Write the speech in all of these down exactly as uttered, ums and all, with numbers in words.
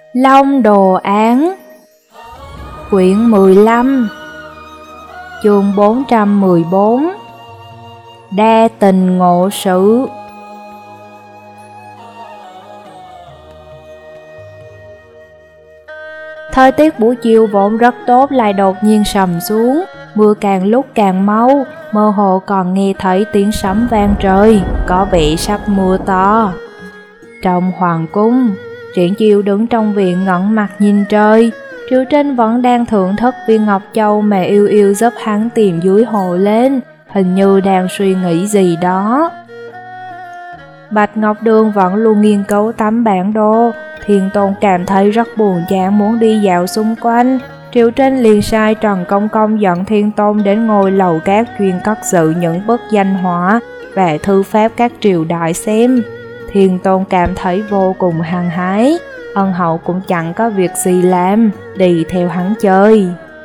Long Đồ Án Quyển mười lăm Chương bốn trăm mười bốn Đa tình ngộ sự. Thời tiết buổi chiều vốn rất tốt lại đột nhiên sầm xuống, mưa càng lúc càng mau, mơ hồ còn nghe thấy tiếng sấm vang trời, có vẻ sắp mưa to. Trong hoàng cung, Triển Chiêu đứng trong viện ngẩng mặt nhìn trời. Triệu Trinh vẫn đang thưởng thức viên ngọc châu mà yêu yêu giúp hắn tìm dưới hồ lên, hình như đang suy nghĩ gì đó. Bạch Ngọc Đường vẫn luôn nghiên cứu tấm bản đồ. Thiên Tôn cảm thấy rất buồn chán muốn đi dạo xung quanh. Triệu Trinh liền sai Trần Công Công dẫn Thiên Tôn đến ngôi lầu cát chuyên cất giữ những bức danh họa và thư pháp các triều đại xem. Thiên Tôn cảm thấy vô cùng hăng hái, ân hậu cũng chẳng có việc gì làm, đi theo hắn chơi.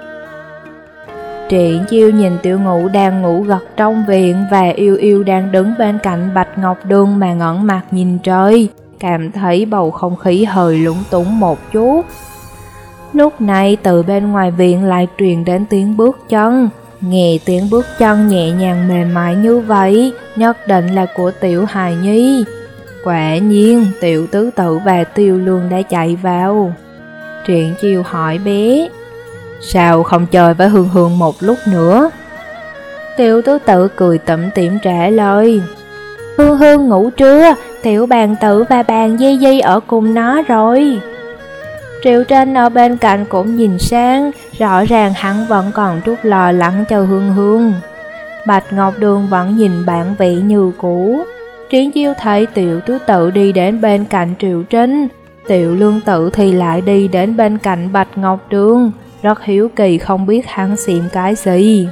Triển Chiêu nhìn Tiểu Ngũ đang ngủ gật trong viện và Yêu Yêu đang đứng bên cạnh Bạch Ngọc Đường mà ngẩng mặt nhìn trời, cảm thấy bầu không khí hơi lúng túng một chút. Lúc này từ bên ngoài viện lại truyền đến tiếng bước chân. Nghe tiếng bước chân nhẹ nhàng mềm mại như vậy, nhất định là của Tiểu hài nhi. Quả nhiên, Tiểu tứ tự và Tiêu Lương đã chạy vào. Triển Chiêu hỏi bé, sao không chơi với Hương Hương một lúc nữa? Tiểu tứ tự cười tủm tỉm trả lời, Hương Hương ngủ trưa, Tiểu bàn tử và bàn Di Di ở cùng nó rồi. Triệu Tranh ở bên cạnh cũng nhìn sang, rõ ràng hắn vẫn còn chút lo lắng cho Hương Hương. Bạch Ngọc Đường vẫn nhìn bản vẽ như cũ. Triển Chiêu thấy Tiểu tứ tự đi đến bên cạnh Triệu Trinh, Tiểu Lương tự thì lại đi đến bên cạnh Bạch Ngọc Đường, rất hiếu kỳ không biết hắn xem cái gì.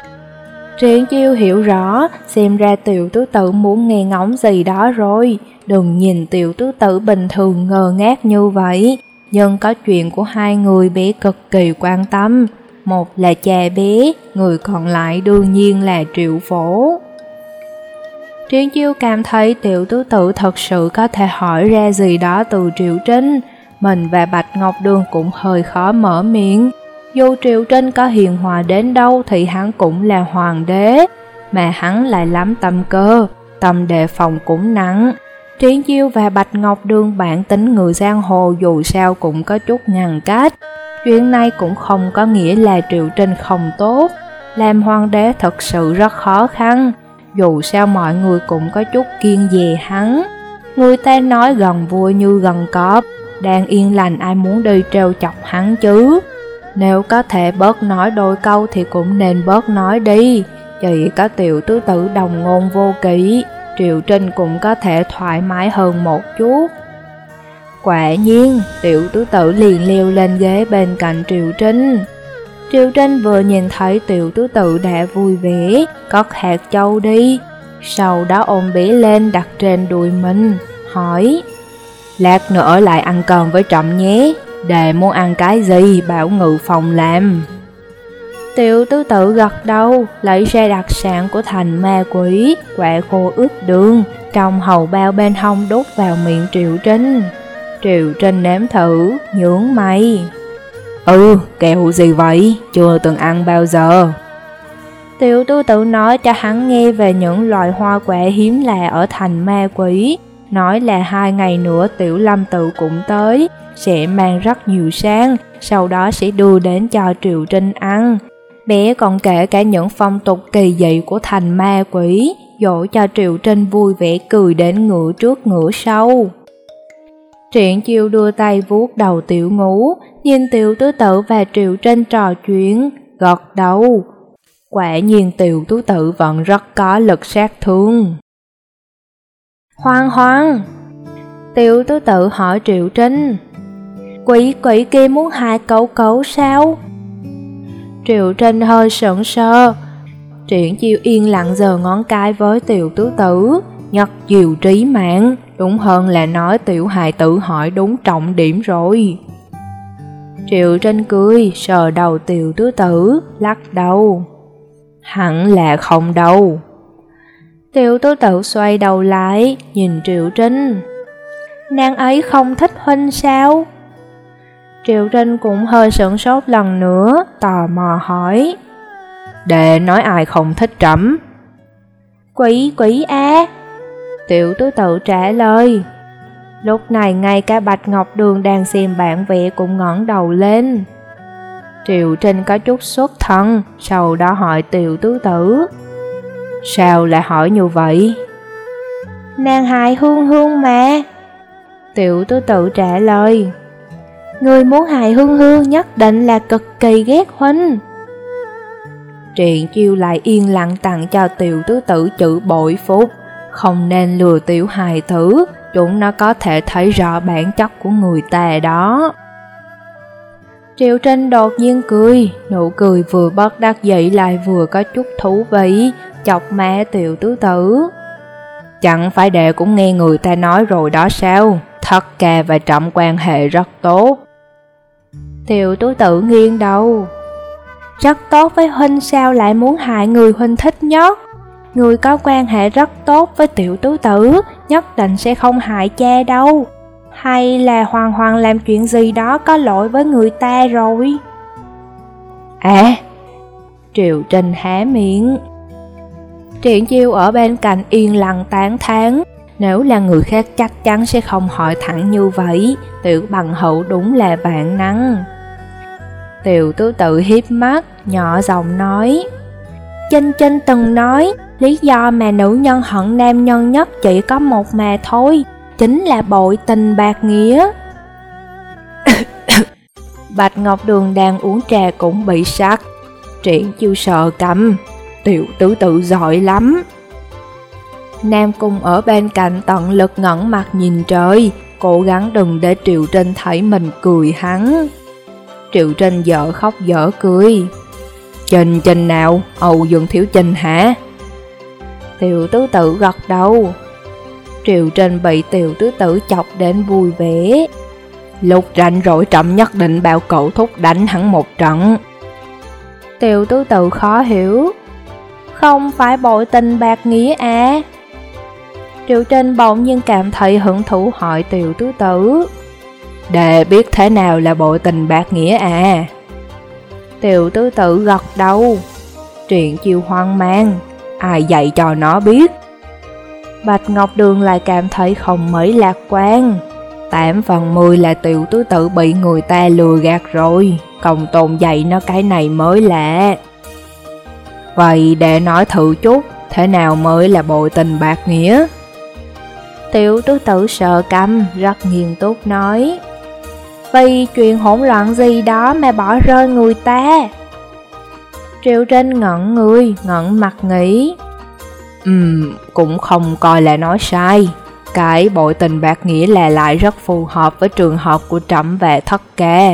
Triển Chiêu hiểu rõ, xem ra Tiểu tứ tự muốn nghe ngóng gì đó rồi. Đừng nhìn Tiểu tứ tự bình thường ngơ ngác như vậy, nhưng có chuyện của hai người bé cực kỳ quan tâm. Một là cha bé, người còn lại đương nhiên là Triệu Phổ. Triển Chiêu cảm thấy Tiểu tứ tự thật sự có thể hỏi ra gì đó từ Triệu Trinh. Mình và Bạch Ngọc Đường cũng hơi khó mở miệng. Dù Triệu Trinh có hiền hòa đến đâu thì hắn cũng là hoàng đế, mà hắn lại lắm tâm cơ, tâm đề phòng cũng nặng. Triển Chiêu và Bạch Ngọc Đường bản tính người giang hồ dù sao cũng có chút ngăn cách. Chuyện này cũng không có nghĩa là Triệu Trinh không tốt. Làm hoàng đế thật sự rất khó khăn, dù sao mọi người cũng có chút kiêng dè hắn. Người ta nói gần vua như gần cọp, đang yên lành ai muốn đi trêu chọc hắn chứ. Nếu có thể bớt nói đôi câu thì cũng nên bớt nói đi. Chỉ có Tiểu tứ tự đồng ngôn vô kỵ, Triệu Trinh cũng có thể thoải mái hơn một chút. Quả nhiên, Tiểu tứ tự liền leo lên ghế bên cạnh Triệu Trinh. Triệu Trinh vừa nhìn thấy Tiểu tứ tự đã vui vẻ, cất hạt châu đi, sau đó ôm bé lên đặt trên đùi mình, hỏi, lát nữa ở lại ăn cơm với Trậm nhé, để muốn ăn cái gì bảo Ngự Phòng làm. Tiểu tứ tự gật đầu, lấy ra đặc sản của thành ma quỷ, quả khô ướp đường, trong hầu bao bên hông đút vào miệng Triệu Trinh. Triệu Trinh nếm thử, nhướng mày. Ừ, kẹo gì vậy? Chưa từng ăn bao giờ. Tiểu tứ tự nói cho hắn nghe về những loài hoa quả hiếm lạ ở thành ma quỷ, nói là hai ngày nữa Tiểu Lâm tự cũng tới, sẽ mang rất nhiều sang, sau đó sẽ đưa đến cho Triệu Trinh ăn. Bé còn kể cả những phong tục kỳ dị của thành ma quỷ, dỗ cho Triệu Trinh vui vẻ cười đến ngửa trước ngửa sau. Triển Chiêu đưa tay vuốt đầu Tiểu Ngũ, nhìn Tiểu tứ tự và Triệu Trinh trò chuyện, gật đầu. Quả nhiên Tiểu tứ tự vẫn rất có lực sát thương. Hoang hoang! Tiểu tứ tự hỏi Triệu Trinh, quỷ quỷ kia muốn hại cậu cậu sao? Triệu Trinh hơi sững sờ. Triển Chiêu yên lặng giơ ngón cái với Tiểu tứ tự, nhất diệu trí mạng, đúng hơn là nói tiểu hài tử hỏi đúng trọng điểm rồi. Triệu Trinh cười, sờ đầu Tiểu tứ tự, lắc đầu. Hẳn là không đâu. Tiểu tứ tự xoay đầu lại, nhìn Triệu Trinh. Nàng ấy không thích huynh sao? Triệu Trinh cũng hơi sửng sốt lần nữa, tò mò hỏi. Đệ nói ai không thích trẫm? Quỷ quỷ á. Tiểu tứ tự trả lời. Lúc này ngay cả Bạch Ngọc Đường đang xem bản vẽ cũng ngẩng đầu lên. Triệu Trinh có chút xuất thần, sau đó hỏi Tiểu tứ tử. Sao lại hỏi như vậy? Nàng hại Hương Hương mà. Tiểu tứ tự trả lời. Người muốn hại Hương Hương nhất định là cực kỳ ghét huynh. Triển Chiêu lại yên lặng tặng cho Tiểu tứ tử chữ bội phục. Không nên lừa tiểu hài tử, chúng nó có thể thấy rõ bản chất của người ta đó. Triệu Trinh đột nhiên cười, nụ cười vừa bất đắc dĩ lại vừa có chút thú vị, chọc má Tiểu tứ tử. Chẳng phải đệ cũng nghe người ta nói rồi đó sao, Thất ca và trẫm quan hệ rất tốt. Tiểu tứ tử nghiêng đầu. Rất tốt với huynh sao lại muốn hại người huynh thích nhất? Người có quan hệ rất tốt với Tiểu tứ tử, nhất định sẽ không hại cha đâu. Hay là Hoàng Hoàng làm chuyện gì đó có lỗi với người ta rồi? À, Triệu Trinh há miệng. Triển Chiêu ở bên cạnh yên lặng tán thán. Nếu là người khác chắc chắn sẽ không hỏi thẳng như vậy. Tiểu bằng hữu đúng là vạn năng. Tiểu tứ tự hiếp mắt, nhỏ giọng nói. Chinh Chinh từng nói, lý do mà nữ nhân hận nam nhân nhất chỉ có một mà thôi, chính là bội tình bạc nghĩa. Bạch Ngọc Đường đang uống trà cũng bị sặc. Triển Chiêu sợ câm. Tiểu tứ tự giỏi lắm. Nam Cung ở bên cạnh tận lực ngẩng mặt nhìn trời, cố gắng đừng để Triệu Trinh thấy mình cười hắn. Triệu Trinh dở khóc dở cười. Trình Trình nào, Âu Dương Thiếu Trình hả? Tiểu tứ tự gật đầu. Triệu Trinh bị tiểu tứ tử chọc đến vui vẻ. Lúc rảnh rỗi trẫm nhất định bảo cậu thúc đánh hắn một trận. Tiểu tứ tự khó hiểu. Không phải bội tình bạc nghĩa à? Triệu Trinh bỗng nhiên cảm thấy hứng thú hỏi tiểu tứ tử. Đệ biết thế nào là bội tình bạc nghĩa à? Tiểu tứ tử gật đầu. Triển Chiêu hoang mang. Ai dạy cho nó biết? Bạch Ngọc Đường lại cảm thấy không mấy lạc quan. Tám phần mười là tiểu tứ tử bị người ta lừa gạt rồi, Công Tôn dạy nó cái này mới lạ. Vậy để nói thử chút, thế nào mới là bội tình bạc nghĩa? Tiểu tứ tử sợ câm, rất nghiêm túc nói. Vì chuyện hỗn loạn gì đó mà bỏ rơi người ta. Triệu Trinh ngẩn người, ngẩn mặt nghĩ. Ừm, cũng không coi là nói sai. Cái bội tình bạc nghĩa là lại rất phù hợp với trường hợp của trẫm và Thất ca.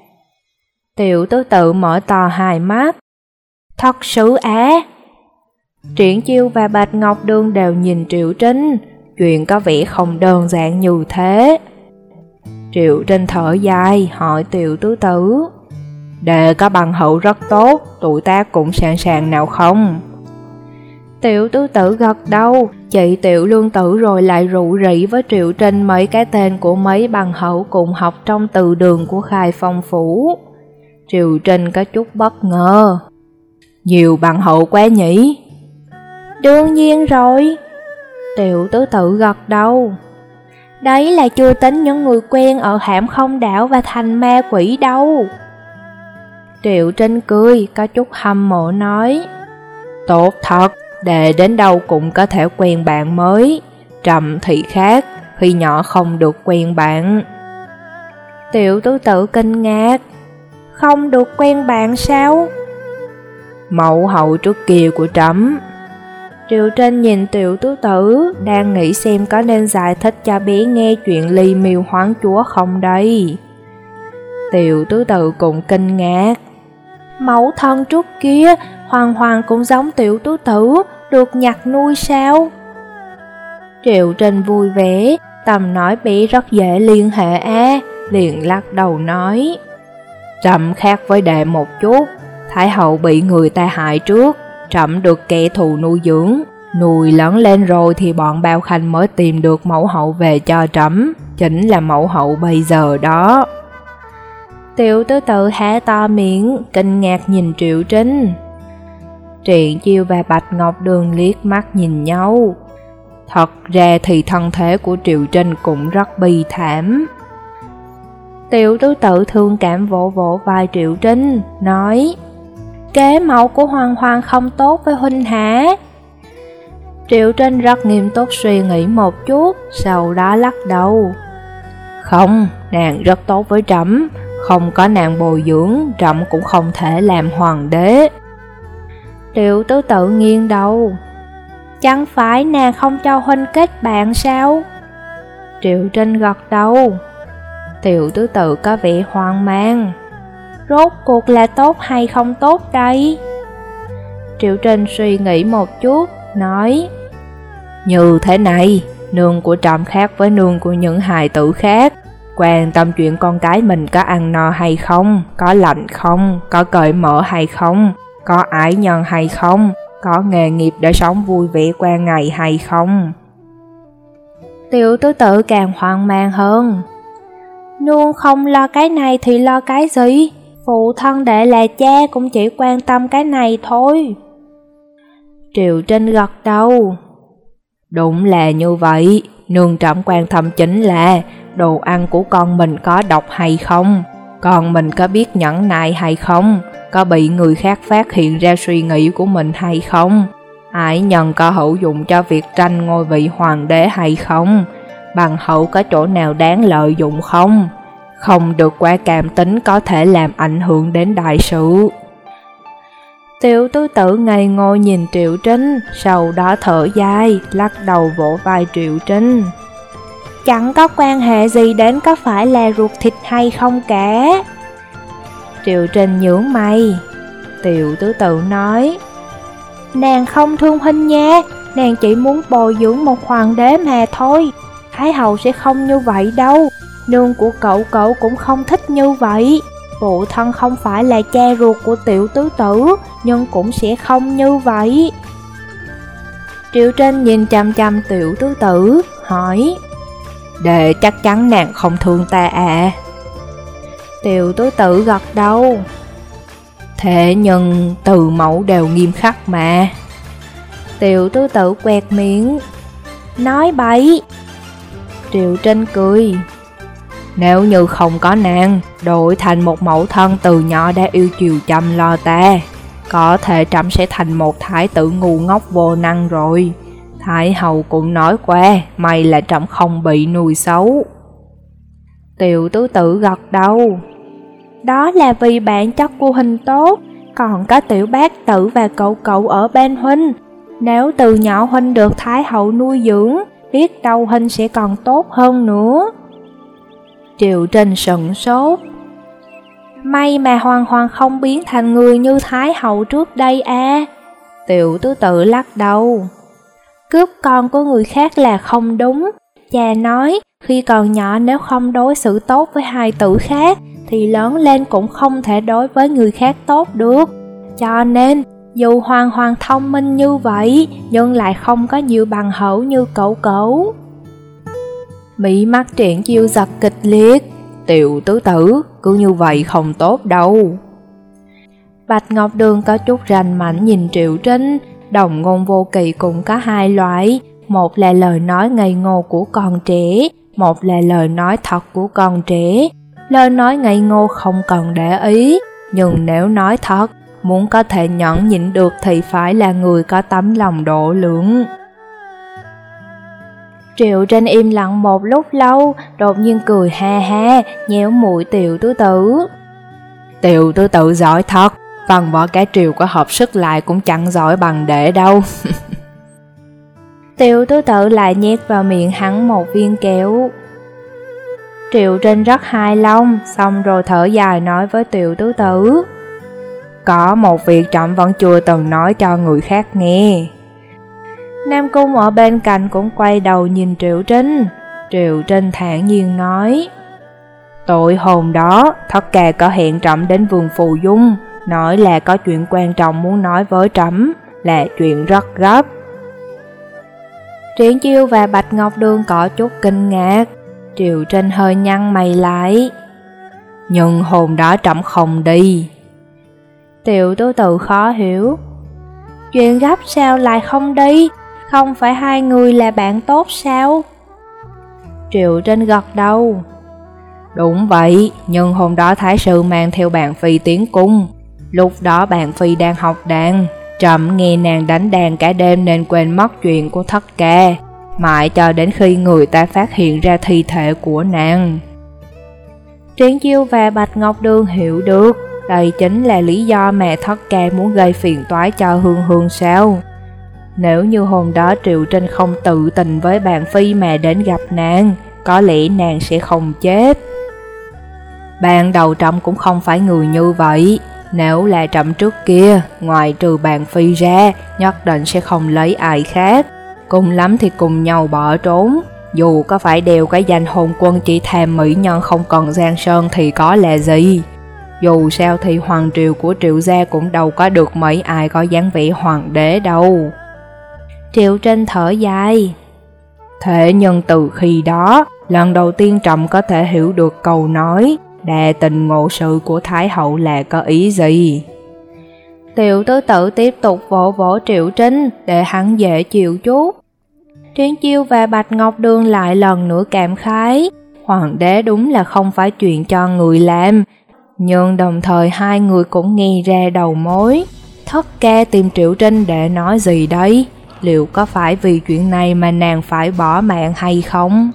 Tiểu tứ tự mở to hai mắt. Thật sự á? Triển Chiêu và Bạch Ngọc Đường đều nhìn Triệu Trinh. Chuyện có vẻ không đơn giản như thế. Triệu Trinh thở dài, hỏi tiểu tứ tử. Đệ có bằng hữu rất tốt, tụi ta cũng sẵn sàng nào không? Tiểu tứ tử gật đầu, chị Tiểu Lương Tử rồi lại rủ rỉ với Triệu Trinh mấy cái tên của mấy bằng hữu cùng học trong từ đường của Khai Phong Phủ. Triệu Trinh có chút bất ngờ. Nhiều bằng hữu quá nhỉ? Đương nhiên rồi. Tiểu tứ tử gật đầu. Đấy là chưa tính những người quen ở Hãm Không Đảo và Thành Ma Quỷ đâu. Triệu Trinh cười, có chút hâm mộ nói. Tốt thật, đệ đến đâu cũng có thể quen bạn mới. Trầm thì khác, khi nhỏ không được quen bạn. Tiểu tứ tử kinh ngạc. Không được quen bạn sao? Mẫu hậu trước kia của trẫm. Triệu Trinh nhìn tiểu tứ tử, đang nghĩ xem có nên giải thích cho bé nghe chuyện ly miêu hoán chúa không đây. Tiểu tứ tử cũng kinh ngạc. Mẫu thân trước kia, Hoàng Hoàng cũng giống tiểu tứ tử, được nhặt nuôi sao? Triệu Trinh vui vẻ, tầm nói bé rất dễ liên hệ a, liền lắc đầu nói. Trẫm khác với đệ một chút, Thái hậu bị người ta hại trước, trẫm được kẻ thù nuôi dưỡng, nuôi lớn lên rồi thì bọn Bao Khanh mới tìm được mẫu hậu về cho trẫm, chính là mẫu hậu bây giờ đó. Tiểu tứ tự há to miệng, kinh ngạc nhìn Triệu Trinh. Triển Chiêu và Bạch Ngọc Đường liếc mắt nhìn nhau. Thật ra thì thân thể của Triệu Trinh cũng rất bi thảm. Tiểu tứ tự thương cảm vỗ vỗ vai Triệu Trinh, nói: Kế mẫu của Hoang Hoang không tốt với huynh hả? Triệu Trinh rất nghiêm túc suy nghĩ một chút, sau đó lắc đầu. Không, nàng rất tốt với trẫm, không có nàng bồi dưỡng, trẫm cũng không thể làm hoàng đế. Triệu tứ tự nghiêng đầu. Chẳng phải nàng không cho huynh kết bạn sao? Triệu Trinh gật đầu. Tiểu tứ tự có vẻ hoang mang. Rốt cuộc là tốt hay không tốt đây? Triệu Trinh suy nghĩ một chút, nói: Như thế này, nương của trẫm khác với nương của những hài tử khác. Quan tâm chuyện con cái mình có ăn no hay không, có lạnh không, có cởi mở hay không, có ái nhân hay không, có nghề nghiệp để sống vui vẻ qua ngày hay không. Tiểu tứ tự càng hoang mang hơn. Nương không lo cái này thì lo cái gì? Phụ thân đệ là cha cũng chỉ quan tâm cái này thôi. Triệu Trinh gật đầu. Đúng là như vậy, nương trẫm quan tâm chính là đồ ăn của con mình có độc hay không, con mình có biết nhẫn nại hay không, có bị người khác phát hiện ra suy nghĩ của mình hay không, ái nhân có hữu dụng cho việc tranh ngôi vị hoàng đế hay không, bằng hữu có chỗ nào đáng lợi dụng không, không được quá cảm tính có thể làm ảnh hưởng đến đại sự. Tiểu tứ tự ngây ngô nhìn Triệu Trinh, sau đó thở dài, lắc đầu vỗ vai Triệu Trinh. Chẳng có quan hệ gì đến có phải là ruột thịt hay không cả. Triệu Trinh nhướng mày. Tiểu tứ tự nói: Nàng không thương huynh nha, nàng chỉ muốn bồi dưỡng một hoàng đế mà thôi. Thái hậu sẽ không như vậy đâu, nương của cậu cậu cũng không thích như vậy. Phụ thân không phải là cha ruột của tiểu tứ tử, nhưng cũng sẽ không như vậy. Triệu Trinh nhìn chăm chăm tiểu tứ tử, hỏi: Đệ chắc chắn nàng không thương ta à? Tiểu tứ tử gật đầu. Thế nhưng từ mẫu đều nghiêm khắc mà. Tiểu tứ tử quẹt miệng. Nói bậy. Triệu Trinh cười. Nếu như không có nàng, đổi thành một mẫu thân từ nhỏ đã yêu chiều chăm lo ta, có thể trẫm sẽ thành một thái tử ngu ngốc vô năng rồi. Thái hậu cũng nói qua, may là trẫm không bị nuôi xấu. Tiểu tứ tử gật đầu. Đó là vì bản chất của huynh tốt, còn có tiểu bác tử và cậu cậu ở bên huynh. Nếu từ nhỏ huynh được thái hậu nuôi dưỡng, biết đâu huynh sẽ còn tốt hơn nữa. Triệu Trinh sững sốt. May mà Hoàng Hoàng không biến thành người như thái hậu trước đây à. Tiểu tứ tự lắc đầu. Cướp con của người khác là không đúng. Cha nói khi còn nhỏ nếu không đối xử tốt với hài tử khác thì lớn lên cũng không thể đối với người khác tốt được. Cho nên dù Hoàng Hoàng thông minh như vậy nhưng lại không có nhiều bằng hữu như cậu cậu. Mí mắt Triển Chiêu giật kịch liệt. Tiểu tứ tử, cứ như vậy không tốt đâu. Bạch Ngọc Đường có chút rành mảnh nhìn Triệu Trinh. Đồng ngôn vô kỵ cũng có hai loại. Một là lời nói ngây ngô của con trẻ, một là lời nói thật của con trẻ. Lời nói ngây ngô không cần để ý, nhưng nếu nói thật, muốn có thể nhẫn nhịn được thì phải là người có tấm lòng độ lượng. Triệu Trinh im lặng một lúc lâu, đột nhiên cười ha ha, nhéo mũi Tiểu tứ tử. Tiểu tứ tử giỏi thật, văn võ cả triều có hợp sức lại cũng chẳng giỏi bằng đệ đâu. Tiểu tứ tử lại nhét vào miệng hắn một viên kẹo. Triệu Trinh rất hài lòng, xong rồi thở dài nói với Tiểu tứ tử. Có một việc trẫm vẫn chưa từng nói cho người khác nghe. Nam Cung ở bên cạnh cũng quay đầu nhìn Triệu Trinh. Triệu Trinh thản nhiên nói. Tối hôm đó, Thất Ca có hẹn trẫm đến vườn Phù Dung, nói là có chuyện quan trọng muốn nói với trẫm, là chuyện rất gấp. Triển Chiêu và Bạch Ngọc Đường có chút kinh ngạc. Triệu Trinh hơi nhăn mày lại. nhưng hôm đó trẫm không đi. Tiểu Tứ Tự khó hiểu. Chuyện gấp sao lại không đi? Không phải hai người là bạn tốt sao? Triệu Trinh gật đầu. Đúng vậy, nhưng hôm đó Thái sư mang theo bạn Phi tiến cung. Lúc đó bạn Phi đang học đàn, trẫm nghe nàng đánh đàn cả đêm nên quên mất chuyện của thất ca, mãi cho đến khi người ta phát hiện ra thi thể của nàng. Triển Chiêu và Bạch Ngọc Đường hiểu được, đây chính là lý do mẹ thất ca muốn gây phiền toái cho Hương Hương sao. Nếu như hôm đó Triệu Trinh không tự tình với bạn Phi mà đến gặp nàng, có lẽ nàng sẽ không chết. Ban đầu trẫm cũng không phải người như vậy. Nếu là trẫm trước kia, ngoài trừ bạn Phi ra, nhất định sẽ không lấy ai khác. Cùng lắm thì cùng nhau bỏ trốn. Dù có phải đeo cái danh hôn quân chỉ thèm mỹ nhân không còn giang sơn thì có là gì. Dù sao thì hoàng triều của Triệu gia cũng đâu có được mấy ai có dáng vẻ hoàng đế đâu. Triệu Trinh thở dài. Thế nhưng từ khi đó, lần đầu tiên trẫm có thể hiểu được câu nói đa tình ngộ sự của Thái hậu là có ý gì. Tiểu Tứ Tự tiếp tục vỗ vỗ Triệu Trinh để hắn dễ chịu chút. Triển Chiêu và Bạch Ngọc Đường lại lần nữa cảm khái, hoàng đế đúng là không phải chuyện cho người làm, nhưng đồng thời hai người cũng nghe ra đầu mối. Thất ca tìm Triệu Trinh để nói gì đấy? Liệu có phải vì chuyện này mà nàng phải bỏ mạng hay không?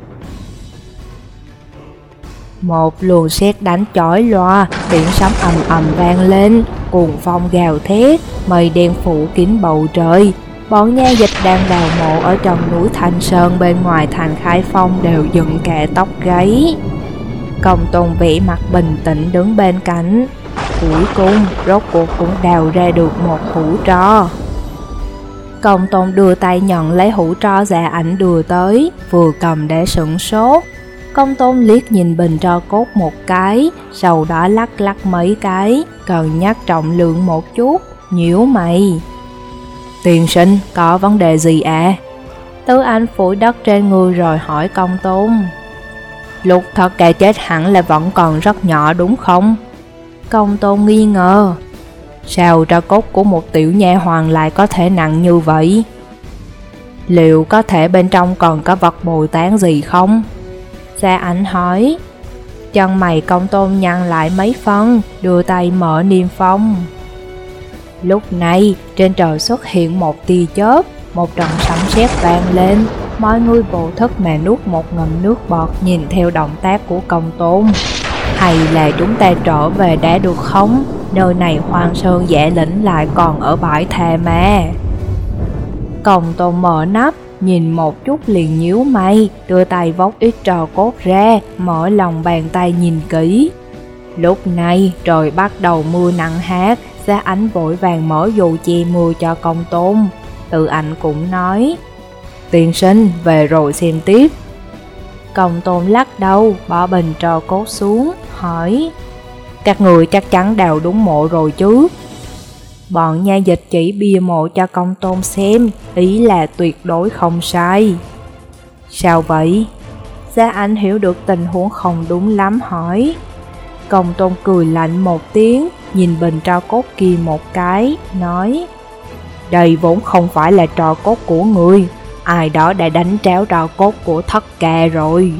Một luồng sét đánh chói loa, tiếng sấm ầm ầm vang lên, cuồng phong gào thét, mây đen phủ kín bầu trời. Bọn nha dịch đang đào mộ ở trong núi Thanh Sơn bên ngoài thành Khai Phong đều dựng cả tóc gáy. Công Tôn vĩ mặt bình tĩnh đứng bên cạnh. Cuối cùng, rốt cuộc cũng đào ra được một hũ tro. Công Tôn đưa tay nhận lấy hũ tro Dạ Ảnh đưa tới, vừa cầm để sửng sốt. Công Tôn liếc nhìn bình tro cốt một cái, sau đó lắc lắc mấy cái, cân nhắc trọng lượng một chút, nhíu mày. Tiên sinh, có vấn đề gì à? Tứ Anh phủi đất trên người rồi hỏi Công Tôn. Lúc thất ca chết hẳn là vẫn còn rất nhỏ đúng không? Công Tôn nghi ngờ. Sao tro cốt của một tiểu nha hoàn lại có thể nặng như vậy? Liệu có thể bên trong còn có vật bồi tán gì không? Dạ Ảnh hỏi. Chân mày Công Tôn nhăn lại mấy phân, đưa tay mở niêm phong. Lúc này, trên trời xuất hiện một tia chớp, một trận sấm sét vang lên. Mọi người vô thức mà nuốt một ngụm nước bọt nhìn theo động tác của Công Tôn. Hay là chúng ta trở về đã được không? Nơi này hoang sơn dã lĩnh lại còn ở bãi thà mà. Công Tôn mở nắp, nhìn một chút liền nhíu mày, đưa tay vốc ít tro cốt ra, mở lòng bàn tay nhìn kỹ. Lúc này trời bắt đầu mưa nặng hạt, Gia Ảnh vội vàng mở dù che mưa cho Công Tôn. Tự Ảnh cũng nói, tiên sinh về rồi xem tiếp. Công Tôn lắc đầu, bỏ bình tro cốt xuống, hỏi, các người chắc chắn đào đúng mộ rồi chứ? Bọn nha dịch chỉ bia mộ cho Công Tôn xem, ý là tuyệt đối không sai. Sao vậy? Gia Ảnh hiểu được tình huống không đúng lắm hỏi. Công Tôn cười lạnh một tiếng, nhìn bình tro cốt kia một cái, nói, đây vốn không phải là tro cốt của người, ai đó đã đánh tráo tro cốt của thất ca rồi.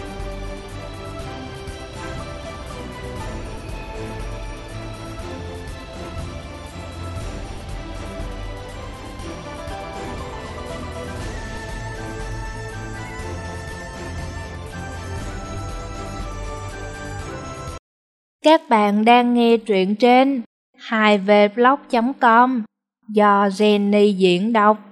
Các bạn đang nghe truyện trên hai v blog chấm com do Jenny diễn đọc.